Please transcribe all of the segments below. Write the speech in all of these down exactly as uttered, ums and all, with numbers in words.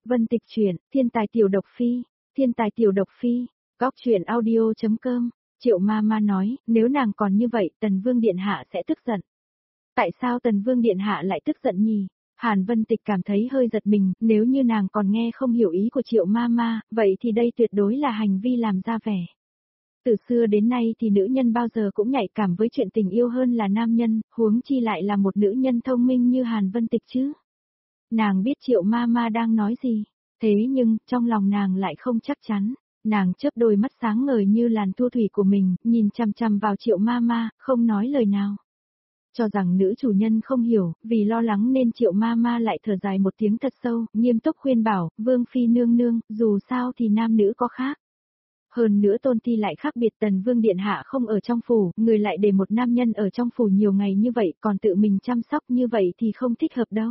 Vân Tịch truyện, Thiên tài tiểu độc phi, Thiên tài tiểu độc phi, góc truyện audio.com, Triệu ma ma nói, nếu nàng còn như vậy, Tần Vương Điện Hạ sẽ tức giận. Tại sao Tần Vương Điện Hạ lại tức giận nhỉ? Hàn Vân Tịch cảm thấy hơi giật mình, nếu như nàng còn nghe không hiểu ý của Triệu ma ma, vậy thì đây tuyệt đối là hành vi làm ra vẻ. Từ xưa đến nay thì nữ nhân bao giờ cũng nhạy cảm với chuyện tình yêu hơn là nam nhân, huống chi lại là một nữ nhân thông minh như Hàn Vân Tịch chứ. Nàng biết Triệu ma ma đang nói gì, thế nhưng, trong lòng nàng lại không chắc chắn. Nàng chớp đôi mắt sáng ngời như làn thu thủy của mình, nhìn chằm chằm vào Triệu ma ma, không nói lời nào. Cho rằng nữ chủ nhân không hiểu, vì lo lắng nên Triệu ma ma lại thở dài một tiếng thật sâu, nghiêm túc khuyên bảo, Vương Phi nương nương, dù sao thì nam nữ có khác. Hơn nữa tôn ti lại khác biệt, Tần Vương Điện Hạ không ở trong phủ, người lại để một nam nhân ở trong phủ nhiều ngày như vậy, còn tự mình chăm sóc như vậy thì không thích hợp đâu.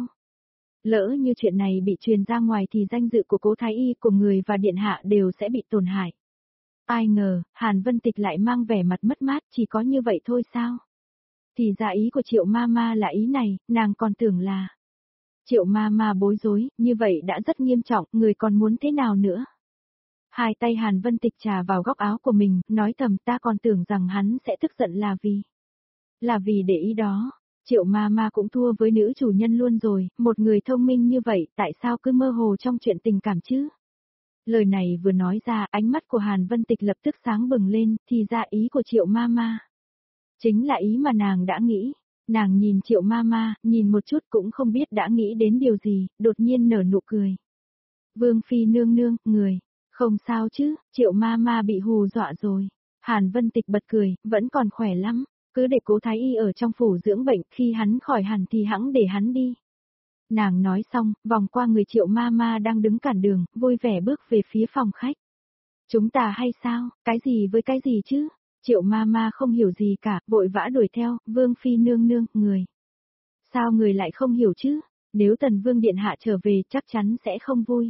Lỡ như chuyện này bị truyền ra ngoài thì danh dự của Cố Thái Y, của người và Điện Hạ đều sẽ bị tổn hại. Ai ngờ, Hàn Vân Tịch lại mang vẻ mặt mất mát, chỉ có như vậy thôi sao? Thì ra ý của Triệu ma ma là ý này, nàng còn tưởng là... Triệu ma ma bối rối, như vậy đã rất nghiêm trọng, người còn muốn thế nào nữa? Hai tay Hàn Vân Tịch trà vào góc áo của mình, nói thầm, ta còn tưởng rằng hắn sẽ tức giận là vì... Là vì để ý đó. Triệu ma ma cũng thua với nữ chủ nhân luôn rồi, một người thông minh như vậy, tại sao cứ mơ hồ trong chuyện tình cảm chứ? Lời này vừa nói ra, ánh mắt của Hàn Vân Tịch lập tức sáng bừng lên, thì ra ý của Triệu ma ma. Chính là ý mà nàng đã nghĩ. Nàng nhìn Triệu ma ma, nhìn một chút cũng không biết đã nghĩ đến điều gì, đột nhiên nở nụ cười. Vương Phi nương nương, người, không sao chứ, Triệu ma ma bị hù dọa rồi. Hàn Vân Tịch bật cười, vẫn còn khỏe lắm. Cứ để Cố Thái Y ở trong phủ dưỡng bệnh, khi hắn khỏi hẳn thì hẵng để hắn đi. Nàng nói xong, vòng qua người Triệu ma ma đang đứng cản đường, vui vẻ bước về phía phòng khách. Chúng ta hay sao, cái gì với cái gì chứ? Triệu ma ma không hiểu gì cả, vội vã đuổi theo, Vương Phi nương nương, người. Sao người lại không hiểu chứ? Nếu Tần Vương Điện Hạ trở về chắc chắn sẽ không vui.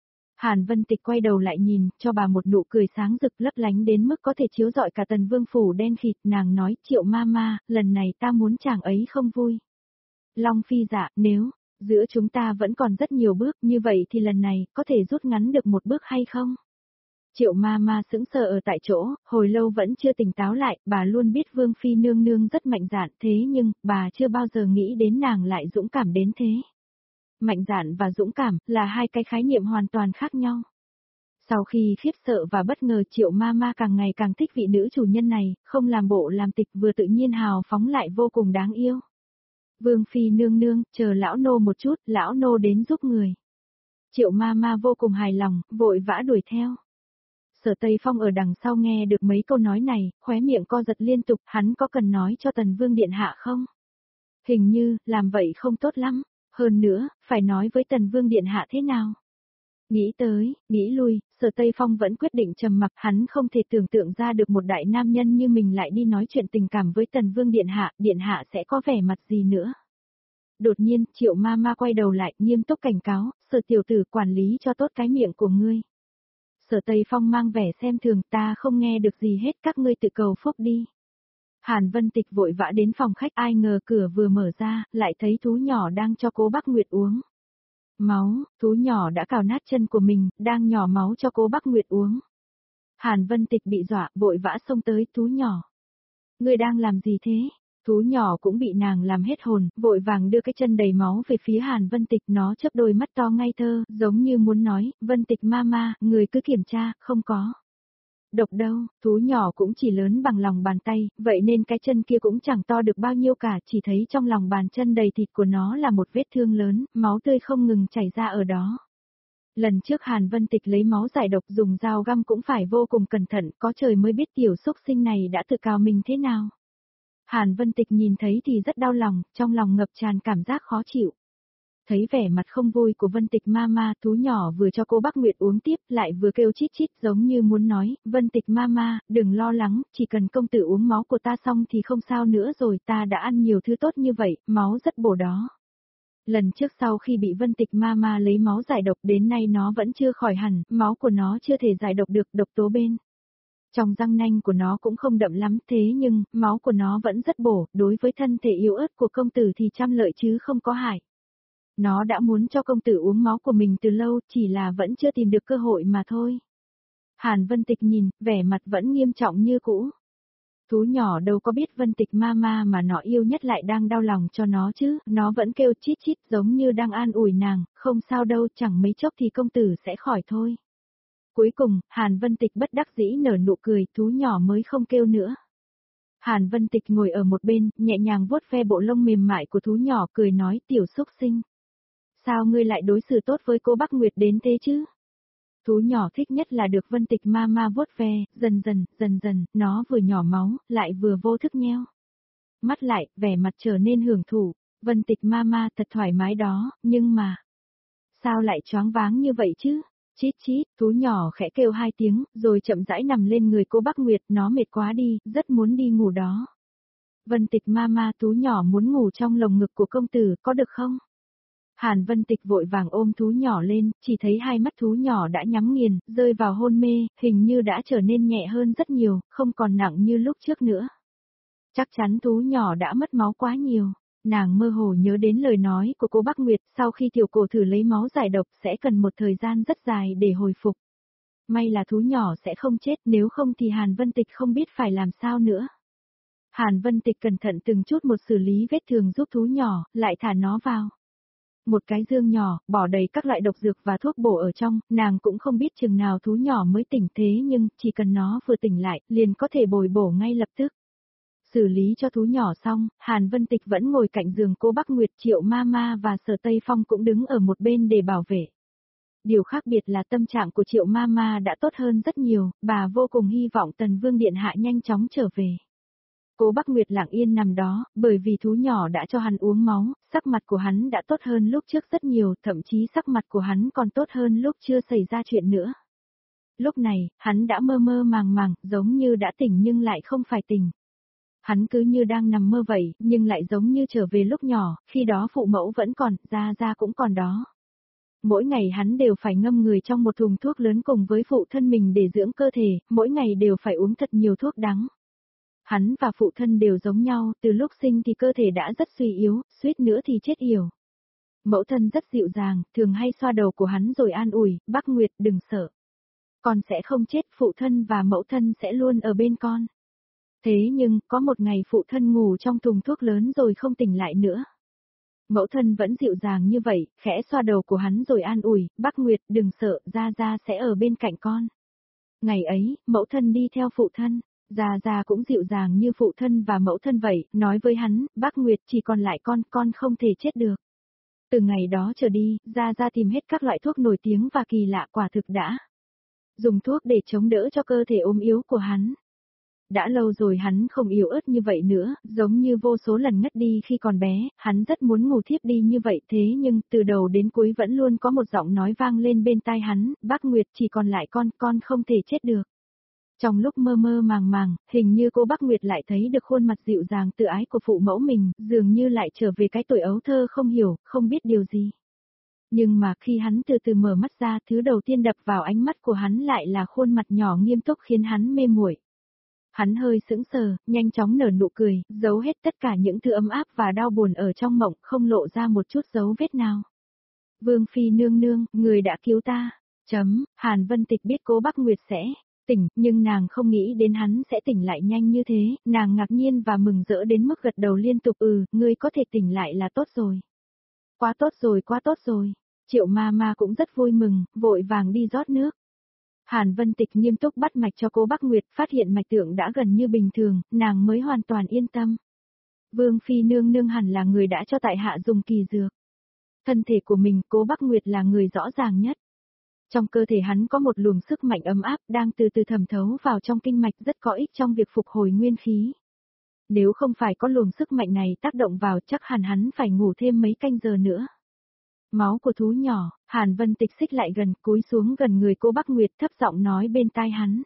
Hàn Vân Tịch quay đầu lại nhìn, cho bà một nụ cười sáng rực lấp lánh đến mức có thể chiếu rọi cả Tần Vương phủ đen khịt, nàng nói, Triệu ma ma, lần này ta muốn chàng ấy không vui. Long Phi dạ, nếu, giữa chúng ta vẫn còn rất nhiều bước, như vậy thì lần này, có thể rút ngắn được một bước hay không? Triệu ma ma sững sờ ở tại chỗ, hồi lâu vẫn chưa tỉnh táo lại, bà luôn biết Vương Phi nương nương rất mạnh dạn, thế nhưng, bà chưa bao giờ nghĩ đến nàng lại dũng cảm đến thế. Mạnh dạn và dũng cảm, là hai cái khái niệm hoàn toàn khác nhau. Sau khi khiếp sợ và bất ngờ, Triệu ma ma càng ngày càng thích vị nữ chủ nhân này, không làm bộ làm tịch, vừa tự nhiên hào phóng lại vô cùng đáng yêu. Vương Phi nương nương, chờ lão nô một chút, lão nô đến giúp người. Triệu ma ma vô cùng hài lòng, vội vã đuổi theo. Sở Tây Phong ở đằng sau nghe được mấy câu nói này, khóe miệng co giật liên tục, hắn có cần nói cho Tần Vương Điện Hạ không? Hình như, làm vậy không tốt lắm, hơn nữa, phải nói với Tần Vương Điện Hạ thế nào? Nghĩ tới, nghĩ lui, Sở Tây Phong vẫn quyết định trầm mặc, hắn không thể tưởng tượng ra được một đại nam nhân như mình lại đi nói chuyện tình cảm với Tần Vương Điện Hạ, Điện Hạ sẽ có vẻ mặt gì nữa? Đột nhiên, Triệu ma ma quay đầu lại, nghiêm túc cảnh cáo, Sở tiểu tử quản lý cho tốt cái miệng của ngươi. Sở Tây Phong mang vẻ xem thường, ta không nghe được gì hết, các ngươi tự cầu phúc đi. Hàn Vân Tịch vội vã đến phòng khách, ai ngờ cửa vừa mở ra, lại thấy thú nhỏ đang cho Cố Bắc Nguyệt uống. Máu, thú nhỏ đã cào nát chân của mình, đang nhỏ máu cho Cố Bắc Nguyệt uống. Hàn Vân Tịch bị dọa, vội vã xông tới, thú nhỏ. Ngươi đang làm gì thế? Thú nhỏ cũng bị nàng làm hết hồn, vội vàng đưa cái chân đầy máu về phía Hàn Vân Tịch, nó chớp đôi mắt to ngây thơ, giống như muốn nói, Vân Tịch mama, người cứ kiểm tra, không có độc đâu, thú nhỏ cũng chỉ lớn bằng lòng bàn tay, vậy nên cái chân kia cũng chẳng to được bao nhiêu cả, chỉ thấy trong lòng bàn chân đầy thịt của nó là một vết thương lớn, máu tươi không ngừng chảy ra ở đó. Lần trước Hàn Vân Tịch lấy máu giải độc dùng dao găm cũng phải vô cùng cẩn thận, có trời mới biết tiểu xúc sinh này đã tự cào mình thế nào. Hàn Vân Tịch nhìn thấy thì rất đau lòng, trong lòng ngập tràn cảm giác khó chịu. Thấy vẻ mặt không vui của Vân Tịch mama, thú nhỏ vừa cho cô Bắc Nguyệt uống tiếp, lại vừa kêu chít chít giống như muốn nói, Vân Tịch mama, đừng lo lắng, chỉ cần công tử uống máu của ta xong thì không sao nữa rồi, ta đã ăn nhiều thứ tốt như vậy, máu rất bổ đó. Lần trước sau khi bị Vân Tịch mama lấy máu giải độc đến nay nó vẫn chưa khỏi hẳn, máu của nó chưa thể giải độc được độc tố bên trong răng nanh của nó cũng không đậm lắm, thế nhưng, máu của nó vẫn rất bổ, đối với thân thể yếu ớt của công tử thì trăm lợi chứ không có hại. Nó đã muốn cho công tử uống máu của mình từ lâu, chỉ là vẫn chưa tìm được cơ hội mà thôi. Hàn Vân Tịch nhìn, vẻ mặt vẫn nghiêm trọng như cũ. Thú nhỏ đâu có biết Vân Tịch Mama mà nó yêu nhất lại đang đau lòng cho nó chứ, nó vẫn kêu chít chít giống như đang an ủi nàng, không sao đâu, chẳng mấy chốc thì công tử sẽ khỏi thôi. Cuối cùng, Hàn Vân Tịch bất đắc dĩ nở nụ cười, thú nhỏ mới không kêu nữa. Hàn Vân Tịch ngồi ở một bên, nhẹ nhàng vuốt ve bộ lông mềm mại của thú nhỏ, cười nói, tiểu xúc sinh. Sao ngươi lại đối xử tốt với cô Bắc Nguyệt đến thế chứ? Thú nhỏ thích nhất là được Vân Tịch Mama vuốt ve, dần dần, dần dần, nó vừa nhỏ máu, lại vừa vô thức nheo. Mắt lại, vẻ mặt trở nên hưởng thụ, Vân Tịch Mama thật thoải mái đó, nhưng mà... Sao lại choáng váng như vậy chứ? Chít chít, thú nhỏ khẽ kêu hai tiếng, rồi chậm rãi nằm lên người cô Bắc Nguyệt, nó mệt quá đi, rất muốn đi ngủ đó. Vân Tịch Mama, thú nhỏ muốn ngủ trong lồng ngực của công tử, có được không? Hàn Vân Tịch vội vàng ôm thú nhỏ lên, chỉ thấy hai mắt thú nhỏ đã nhắm nghiền, rơi vào hôn mê, hình như đã trở nên nhẹ hơn rất nhiều, không còn nặng như lúc trước nữa. Chắc chắn thú nhỏ đã mất máu quá nhiều. Nàng mơ hồ nhớ đến lời nói của cô Bắc Nguyệt, sau khi tiểu cổ thử lấy máu giải độc sẽ cần một thời gian rất dài để hồi phục. May là thú nhỏ sẽ không chết, nếu không thì Hàn Vân Tịch không biết phải làm sao nữa. Hàn Vân Tịch cẩn thận từng chút một xử lý vết thương giúp thú nhỏ, lại thả nó vào. Một cái dương nhỏ, bỏ đầy các loại độc dược và thuốc bổ ở trong, nàng cũng không biết chừng nào thú nhỏ mới tỉnh, thế nhưng, chỉ cần nó vừa tỉnh lại, liền có thể bồi bổ ngay lập tức. Xử lý cho thú nhỏ xong, Hàn Vân Tịch vẫn ngồi cạnh giường cô Bắc Nguyệt, Triệu Mama và Sở Tây Phong cũng đứng ở một bên để bảo vệ. Điều khác biệt là tâm trạng của Triệu Mama đã tốt hơn rất nhiều, bà vô cùng hy vọng Tần Vương Điện Hạ nhanh chóng trở về. Cô Bắc Nguyệt lặng yên nằm đó, bởi vì thú nhỏ đã cho hắn uống máu, sắc mặt của hắn đã tốt hơn lúc trước rất nhiều, thậm chí sắc mặt của hắn còn tốt hơn lúc chưa xảy ra chuyện nữa. Lúc này, hắn đã mơ mơ màng màng, giống như đã tỉnh nhưng lại không phải tỉnh. Hắn cứ như đang nằm mơ vậy, nhưng lại giống như trở về lúc nhỏ, khi đó phụ mẫu vẫn còn, Gia Gia cũng còn đó. Mỗi ngày hắn đều phải ngâm người trong một thùng thuốc lớn cùng với phụ thân mình để dưỡng cơ thể, mỗi ngày đều phải uống thật nhiều thuốc đắng. Hắn và phụ thân đều giống nhau, từ lúc sinh thì cơ thể đã rất suy yếu, suýt nữa thì chết yểu. Mẫu thân rất dịu dàng, thường hay xoa đầu của hắn rồi an ủi, Bắc Nguyệt đừng sợ. Con sẽ không chết, phụ thân và mẫu thân sẽ luôn ở bên con. Thế nhưng, có một ngày phụ thân ngủ trong thùng thuốc lớn rồi không tỉnh lại nữa. Mẫu thân vẫn dịu dàng như vậy, khẽ xoa đầu của hắn rồi an ủi, Bắc Nguyệt đừng sợ, Gia Gia sẽ ở bên cạnh con. Ngày ấy, mẫu thân đi theo phụ thân. Gia Gia cũng dịu dàng như phụ thân và mẫu thân vậy, nói với hắn, Bắc Nguyệt chỉ còn lại con, con không thể chết được. Từ ngày đó trở đi, Gia Gia tìm hết các loại thuốc nổi tiếng và kỳ lạ, quả thực đã dùng thuốc để chống đỡ cho cơ thể ốm yếu của hắn. Đã lâu rồi hắn không yếu ớt như vậy nữa, giống như vô số lần ngất đi khi còn bé, hắn rất muốn ngủ thiếp đi như vậy, thế nhưng, từ đầu đến cuối vẫn luôn có một giọng nói vang lên bên tai hắn, Bắc Nguyệt chỉ còn lại con, con không thể chết được. Trong lúc mơ mơ màng màng, hình như cô Bắc Nguyệt lại thấy được khuôn mặt dịu dàng tự ái của phụ mẫu mình, dường như lại trở về cái tuổi ấu thơ không hiểu, không biết điều gì. Nhưng mà khi hắn từ từ mở mắt ra, thứ đầu tiên đập vào ánh mắt của hắn lại là khuôn mặt nhỏ nghiêm túc khiến hắn mê muội. Hắn hơi sững sờ, nhanh chóng nở nụ cười, giấu hết tất cả những thứ ấm áp và đau buồn ở trong mộng, không lộ ra một chút dấu vết nào. Vương Phi nương nương, người đã cứu ta. Chấm, Hàn Vân Tịch biết cô Bắc Nguyệt sẽ tỉnh, nhưng nàng không nghĩ đến hắn sẽ tỉnh lại nhanh như thế, nàng ngạc nhiên và mừng rỡ đến mức gật đầu liên tục, ừ, ngươi có thể tỉnh lại là tốt rồi. Quá tốt rồi, quá tốt rồi. Triệu Mama cũng rất vui mừng, vội vàng đi rót nước. Hàn Vân Tịch nghiêm túc bắt mạch cho cô Bắc Nguyệt, phát hiện mạch tượng đã gần như bình thường, nàng mới hoàn toàn yên tâm. Vương Phi nương nương hẳn là người đã cho tại hạ dùng kỳ dược. Thân thể của mình, cô Bắc Nguyệt là người rõ ràng nhất. Trong cơ thể hắn có một luồng sức mạnh ấm áp đang từ từ thẩm thấu vào trong kinh mạch, rất có ích trong việc phục hồi nguyên khí. Nếu không phải có luồng sức mạnh này tác động vào, chắc hẳn hắn phải ngủ thêm mấy canh giờ nữa. Máu của thú nhỏ, Hàn Vân Tịch xích lại gần, cúi xuống gần người cô Bắc Nguyệt, thấp giọng nói bên tai hắn.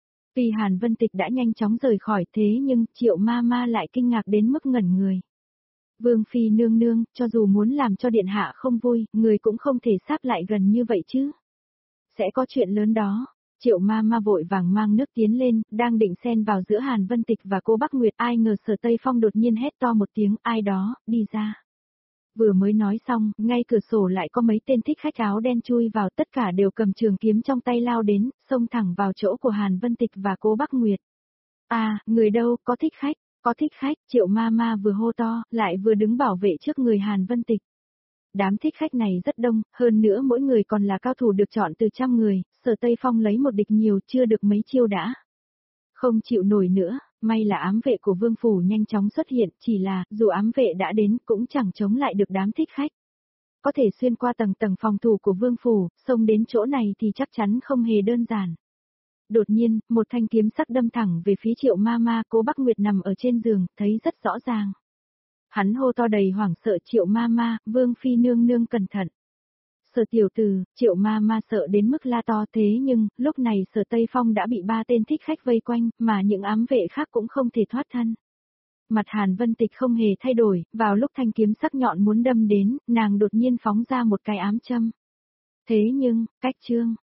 Vì Hàn Vân Tịch đã nhanh chóng rời khỏi, thế nhưng Triệu Mama lại kinh ngạc đến mức ngẩn người. Vương Phi nương nương, cho dù muốn làm cho điện hạ không vui, người cũng không thể sáp lại gần như vậy chứ. Sẽ có chuyện lớn đó. Triệu Mama vội vàng mang nước tiến lên, đang định xen vào giữa Hàn Vân Tịch và cô Bắc Nguyệt, ai ngờ Sở Tây Phong đột nhiên hét to một tiếng, ai đó, đi ra. Vừa mới nói xong, ngay cửa sổ lại có mấy tên thích khách áo đen chui vào, tất cả đều cầm trường kiếm trong tay lao đến, xông thẳng vào chỗ của Hàn Vân Tịch và Cố Bắc Nguyệt. À, người đâu, có thích khách, có thích khách, Triệu ma ma vừa hô to, lại vừa đứng bảo vệ trước người Hàn Vân Tịch. Đám thích khách này rất đông, hơn nữa mỗi người còn là cao thủ được chọn từ trăm người, Sở Tây Phong lấy một địch nhiều chưa được mấy chiêu đã. Không chịu nổi nữa, may là ám vệ của Vương Phủ nhanh chóng xuất hiện, chỉ là, dù ám vệ đã đến cũng chẳng chống lại được đám thích khách. Có thể xuyên qua tầng tầng phòng thủ của Vương Phủ, xông đến chỗ này thì chắc chắn không hề đơn giản. Đột nhiên, một thanh kiếm sắc đâm thẳng về phía Triệu ma ma, Cố Bắc Nguyệt nằm ở trên giường, thấy rất rõ ràng. Hắn hô to đầy hoảng sợ, Triệu ma ma, Vương Phi nương nương cẩn thận. Sở tiểu tử, Triệu ma ma sợ đến mức la to, thế nhưng, lúc này Sở Tây Phong đã bị ba tên thích khách vây quanh, mà những ám vệ khác cũng không thể thoát thân. Mặt Hàn Vân Tịch không hề thay đổi, vào lúc thanh kiếm sắc nhọn muốn đâm đến, nàng đột nhiên phóng ra một cái ám châm. Thế nhưng, cách chương,